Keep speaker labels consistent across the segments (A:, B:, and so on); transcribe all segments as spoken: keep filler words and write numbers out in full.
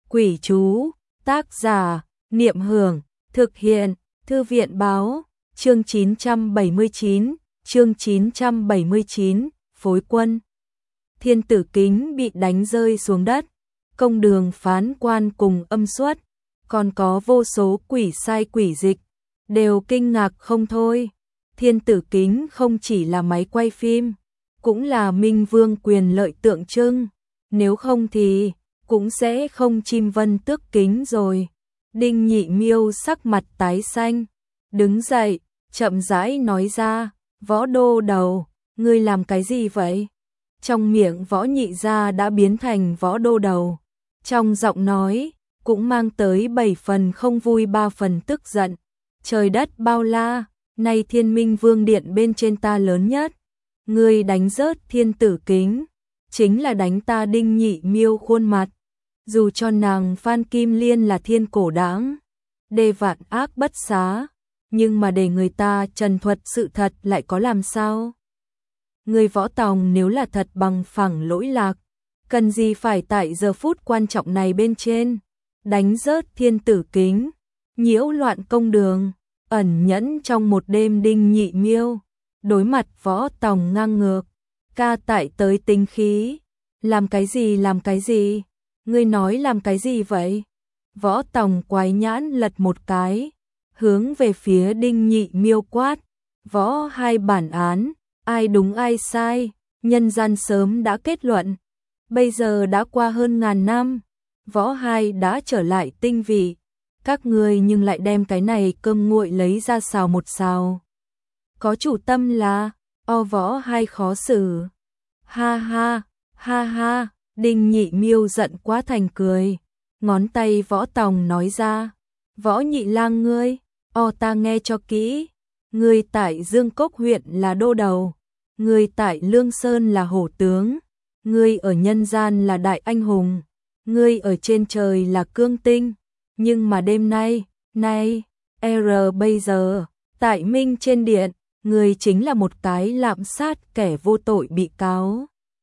A: Quỷ chú, tác giả, Niệm Hưởng, thực hiện, Thư viện báo, chương chín trăm bảy mươi chín, chương chín trăm bảy mươi chín, phối quân. Thiên Tử Kính bị đánh rơi xuống đất, công đường phán quan cùng âm xuất, còn có vô số quỷ sai quỷ dịch, đều kinh ngạc không thôi. Thiên Tử Kính không chỉ là máy quay phim, cũng là minh vương quyền lợi tượng trưng, nếu không thì cũng sẽ không chim vân tước kính rồi. Đinh Nhị Miêu sắc mặt tái xanh, đứng dậy, chậm rãi nói ra, Võ Đô Đầu, ngươi làm cái gì vậy? Trong miệng Võ Nhị Gia đã biến thành Võ Đô Đầu, trong giọng nói cũng mang tới bảy phần không vui ba phần tức giận. Trời đất bao la, nay Thiên Minh Vương Điện bên trên ta lớn nhất, ngươi đánh rớt Thiên Tử Kính, chính là đánh ta Đinh Nhị Miêu khuôn mặt. Dù cho nàng Phan Kim Liên là thiên cổ đãng, đê vạn ác bất xá, nhưng mà để người ta trần thuật sự thật lại có làm sao? Người Võ Tòng nếu là thật bằng phẳng lỗi lạc, cần gì phải tại giờ phút quan trọng này bên trên đánh rớt Thiên Tử Kính, nhiễu loạn công đường, ẩn nhẫn trong một đêm. Đinh Nhị Miêu đối mặt Võ Tòng ngang ngược, ca tại tới tính khí, làm cái gì làm cái gì? Ngươi nói làm cái gì vậy? Võ Tòng quái nhãn lật một cái, hướng về phía Đinh Nhị Miêu quát, Võ hai bản án, ai đúng ai sai, nhân gian sớm đã kết luận. Bây giờ đã qua hơn ngàn năm, Võ hai đã trở lại tinh vị, các ngươi nhưng lại đem cái này cơm nguội lấy ra xào một xào. Có chủ tâm là, o Võ hai khó xử. Ha ha, ha ha. Đinh Nhị Miêu giận quá thành cười, ngón tay Võ Tòng nói ra, Võ Nhị Lang ngươi, o ta nghe cho kỹ, ngươi tại Dương Cốc huyện là đô đầu, ngươi tại Lương Sơn là hổ tướng, ngươi ở nhân gian là đại anh hùng, ngươi ở trên trời là cương tinh, nhưng mà đêm nay, nay, R bây giờ, tại Minh trên điện, ngươi chính là một cái lạm sát kẻ vô tội bị cáo.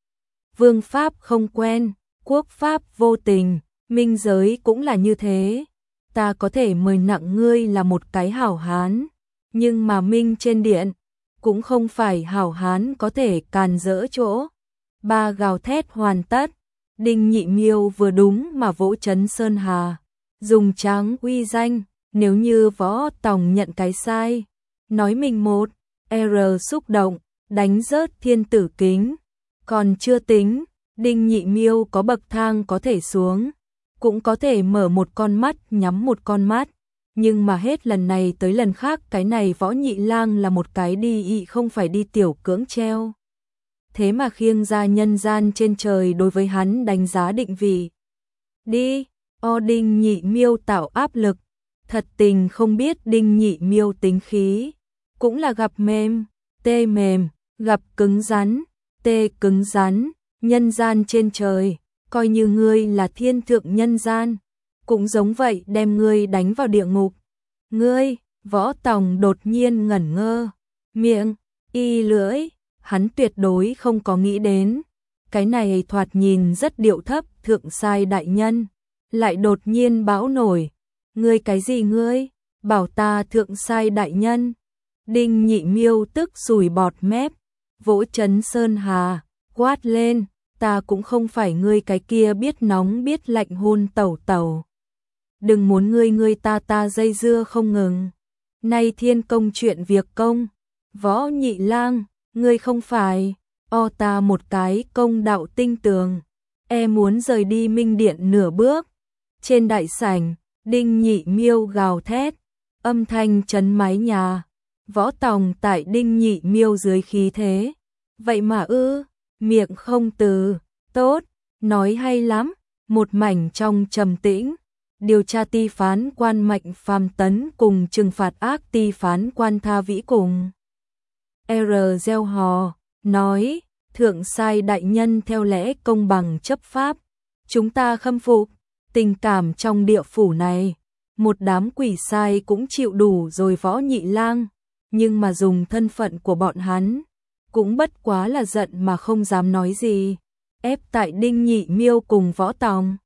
A: Vương pháp không quen, quốc pháp vô tình, minh giới cũng là như thế. Ta có thể mời nặng ngươi là một cái hảo hán, nhưng mà Minh trên điện cũng không phải hảo hán có thể càn rỡ chỗ. Ba gào thét hoàn tất, Đinh Nhị Miêu vừa đúng mà vỗ chấn Sơn Hà, dùng tráng uy danh, nếu như Võ Tòng nhận cái sai, nói mình một R xúc động, đánh rớt Thiên Tử Kính. Còn chưa tính, Đinh Nhị Miêu có bậc thang có thể xuống, cũng có thể mở một con mắt nhắm một con mắt, nhưng mà hết lần này tới lần khác cái này Võ Nhị Lang là một cái đi ị không phải đi tiểu cưỡng treo. Thế mà khiêng ra nhân gian trên trời đối với hắn đánh giá định vị. Đi, o Đinh Nhị Miêu tạo áp lực, thật tình không biết Đinh Nhị Miêu tính khí, cũng là gặp mềm, tê mềm, gặp cứng rắn. Tê cứng rắn, nhân gian trên trời, coi như ngươi là thiên thượng nhân gian, cũng giống vậy đem ngươi đánh vào địa ngục. Ngươi, Võ Tòng đột nhiên ngẩn ngơ, miệng, y lưỡi, hắn tuyệt đối không có nghĩ đến. Cái này thoạt nhìn rất điệu thấp thượng sai đại nhân, lại đột nhiên bão nổi. Ngươi cái gì ngươi, bảo ta thượng sai đại nhân. Đinh Nhị Miêu tức sùi bọt mép, vỗ chấn Sơn Hà, quát lên, ta cũng không phải ngươi cái kia biết nóng biết lạnh hôn tẩu tẩu. Đừng muốn ngươi ngươi ta ta dây dưa không ngừng. Nay thiên công chuyện việc công, Võ Nhị Lang, ngươi không phải, o ta một cái công đạo tinh tường, e muốn rời đi Minh Điện nửa bước. Trên đại sảnh, Đinh Nhị Miêu gào thét, âm thanh chấn mái nhà. Võ Tòng tại Đinh Nhị Miêu dưới khí thế, vậy mà ư, miệng không từ, tốt, nói hay lắm, một mảnh trong trầm tĩnh, điều tra ty phán quan Mạnh Phàm Tấn cùng trừng phạt ác ty phán quan Tha Vĩ cùng. R gieo hò, nói, thượng sai đại nhân theo lẽ công bằng chấp pháp, chúng ta khâm phục, tình cảm trong địa phủ này, một đám quỷ sai cũng chịu đủ rồi. Võ Nhị Lang. Nhưng mà dùng thân phận của bọn hắn, cũng bất quá là giận mà không dám nói gì, ép tại Đinh Nhị Miêu cùng Võ Tòng.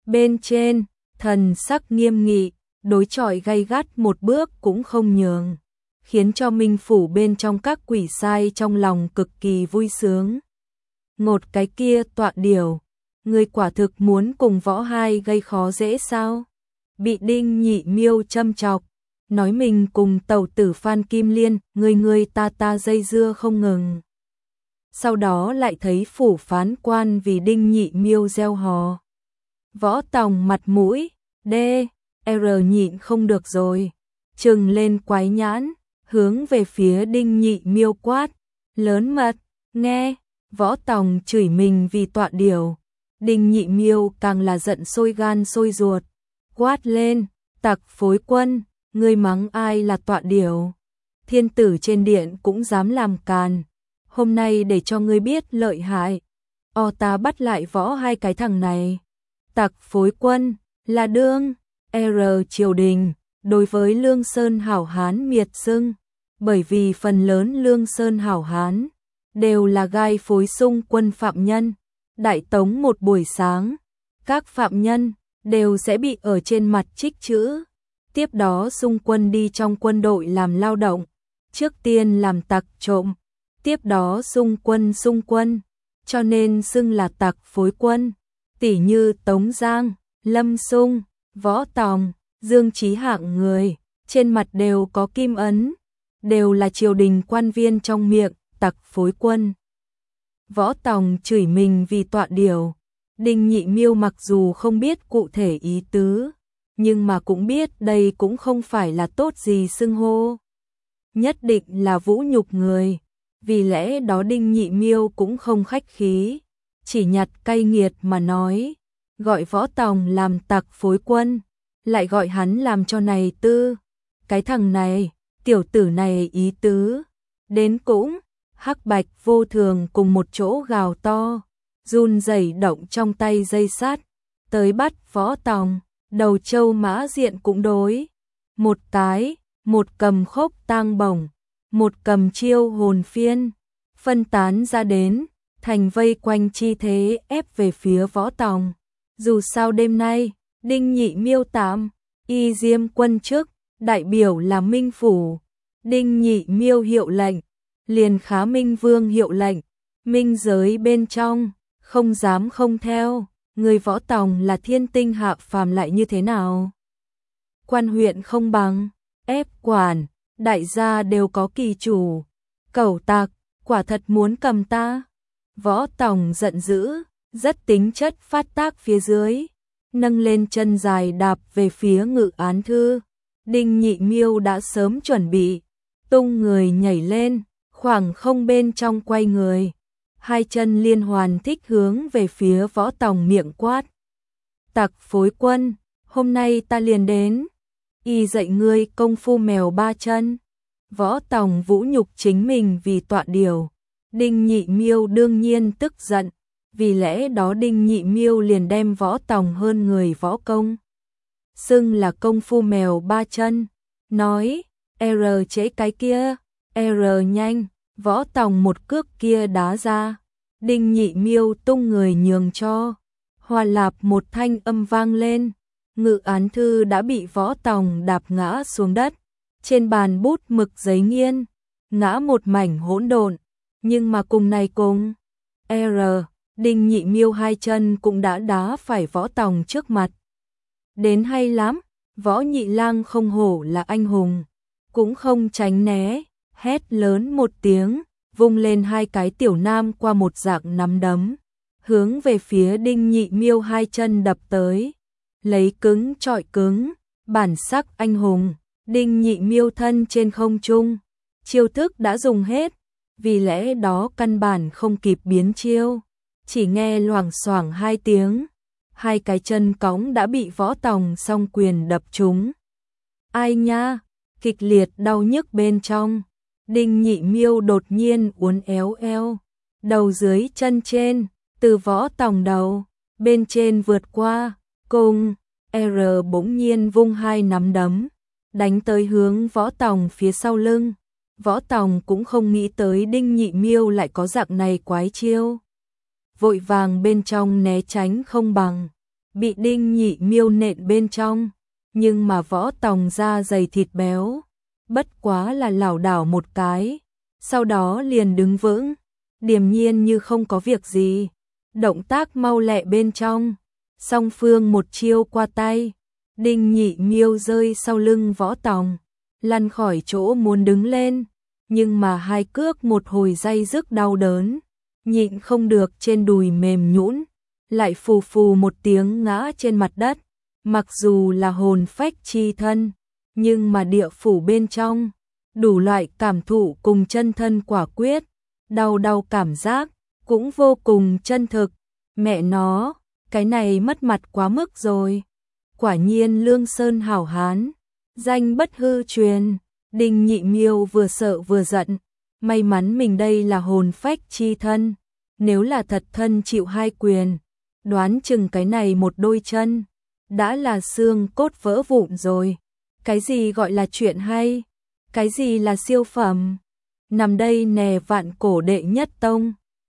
A: Bên trên, thần sắc nghiêm nghị, đối chọi gay gắt một bước cũng không nhường, khiến cho minh phủ bên trong các quỷ sai trong lòng cực kỳ vui sướng. Một cái kia tọa điều, người quả thực muốn cùng võ hai gây khó dễ sao? Bị Đinh Nhị Miêu châm chọc, nói mình cùng tẩu tử Phan Kim Liên, người người ta ta dây dưa không ngừng. Sau đó lại thấy phủ phán quan vì Đinh Nhị Miêu gieo hò. Võ Tòng mặt mũi, D, R nhịn không được rồi, trừng lên quái nhãn, hướng về phía Đinh Nhị Miêu quát, lớn mật, nghe, Võ Tòng chửi mình vì tọa điều. Đinh Nhị Miêu càng là giận sôi gan sôi ruột, quát lên, tặc phối quân, ngươi mắng ai là tọa điều? Thiên tử trên điện cũng dám làm càn, hôm nay để cho ngươi biết lợi hại. O ta bắt lại võ hai cái thằng này. Tặc phối quân, là đương, R triều đình, đối với Lương Sơn hảo hán miệt xưng, bởi vì phần lớn Lương Sơn hảo hán đều là gai phối xung quân phạm nhân. Đại tống một buổi sáng, các phạm nhân đều sẽ bị ở trên mặt trích chữ, tiếp đó xung quân đi trong quân đội làm lao động, trước tiên làm tặc trộm, tiếp đó xung quân xung quân, cho nên xưng là tặc phối quân. Tỷ như Tống Giang, Lâm Sung, Võ Tòng, Dương Chí hạng người, trên mặt đều có kim ấn, đều là triều đình quan viên trong miệng, tặc phối quân. Võ Tòng chửi mình vì tọa điều. Đinh Nhị Miêu mặc dù không biết cụ thể ý tứ, nhưng mà cũng biết đây cũng không phải là tốt gì xưng hô. Nhất định là vũ nhục người, vì lẽ đó Đinh Nhị Miêu cũng không khách khí, chỉ nhặt cay nghiệt mà nói, gọi Võ Tòng làm tặc phối quân, lại gọi hắn làm cho này tư. Cái thằng này, tiểu tử này ý tứ, đến cũng, hắc bạch vô thường cùng một chỗ gào to, run rẩy động trong tay dây sắt, tới bắt Võ Tòng, đầu trâu mã diện cũng đối. Một cái, một cầm khốc tang bổng, một cầm chiêu hồn phiên, phân tán ra đến, thành vây quanh chi thế ép về phía Võ Tòng. Dù sao đêm nay, Đinh Nhị Miêu tạm y diêm quân chức, đại biểu là Minh phủ. Đinh Nhị Miêu hiệu lệnh, liền khá Minh Vương hiệu lệnh, minh giới bên trong, không dám không theo, người Võ Tòng là thiên tinh hạ phàm lại như thế nào? Quan huyện không bằng, ép quản, đại gia đều có kỳ chủ, cẩu tặc, quả thật muốn cầm ta. Võ Tòng giận dữ, rất tính chất phát tác phía dưới, nâng lên chân dài đạp về phía Ngự án thư. Đinh Nhị Miêu đã sớm chuẩn bị, tung người nhảy lên, khoảng không bên trong quay người, hai chân liên hoàn thích hướng về phía Võ Tòng miệng quát. Tặc phối quân, hôm nay ta liền đến, y dạy ngươi công phu mèo ba chân. Võ Tòng vũ nhục chính mình vì tọa điều. Đinh Nhị Miêu đương nhiên tức giận, vì lẽ đó Đinh Nhị Miêu liền đem Võ Tòng hơn người võ công xưng là công phu mèo ba chân, nói, R chế cái kia, R nhanh, Võ Tòng một cước kia đá ra, Đinh Nhị Miêu tung người nhường cho, hòa lạp một thanh âm vang lên, Ngự án thư đã bị Võ Tòng đạp ngã xuống đất, trên bàn bút mực giấy nghiên, ngã một mảnh hỗn độn, nhưng mà cùng này cùng, R, Đinh Nhị Miêu hai chân cũng đã đá phải Võ Tòng trước mặt. Đến hay lắm, Võ Nhị Lang không hổ là anh hùng, cũng không tránh né, hét lớn một tiếng, vung lên hai cái tiểu nam qua một dạng nắm đấm, hướng về phía Đinh Nhị Miêu hai chân đập tới, lấy cứng chọi cứng, bản sắc anh hùng. Đinh Nhị Miêu thân trên không trung, chiêu thức đã dùng hết, vì lẽ đó căn bản không kịp biến chiêu, chỉ nghe loảng xoảng hai tiếng, hai cái chân cõng đã bị Võ Tòng song quyền đập trúng. Ai nha, kịch liệt đau nhức bên trong, Đinh Nhị Miêu đột nhiên uốn éo eo, đầu dưới chân trên, từ Võ Tòng đầu, bên trên vượt qua, cùng, R bỗng nhiên vung hai nắm đấm, đánh tới hướng Võ Tòng phía sau lưng. Võ Tòng cũng không nghĩ tới Đinh Nhị Miêu lại có dạng này quái chiêu, vội vàng bên trong né tránh không bằng, bị Đinh Nhị Miêu nện bên trong, nhưng mà Võ Tòng da dày thịt béo, bất quá là lảo đảo một cái, sau đó liền đứng vững, điềm nhiên như không có việc gì, động tác mau lẹ bên trong, song phương một chiêu qua tay, Đinh Nhị Miêu rơi sau lưng Võ Tòng, lăn khỏi chỗ muốn đứng lên, nhưng mà hai cước một hồi day dứt đau đớn, nhịn không được trên đùi mềm nhũn, lại phù phù một tiếng ngã trên mặt đất, mặc dù là hồn phách chi thân, nhưng mà địa phủ bên trong, đủ loại cảm thụ cùng chân thân quả quyết, đau đau cảm giác, cũng vô cùng chân thực, mẹ nó, cái này mất mặt quá mức rồi. Quả nhiên Lương Sơn hảo hán, danh bất hư truyền, Đinh Nhị Miêu vừa sợ vừa giận, may mắn mình đây là hồn phách chi thân, nếu là thật thân chịu hai quyền, đoán chừng cái này một đôi chân, đã là xương cốt vỡ vụn rồi. Cái gì gọi là chuyện hay, cái gì là siêu phẩm, nằm đây nè vạn cổ đệ nhất tông.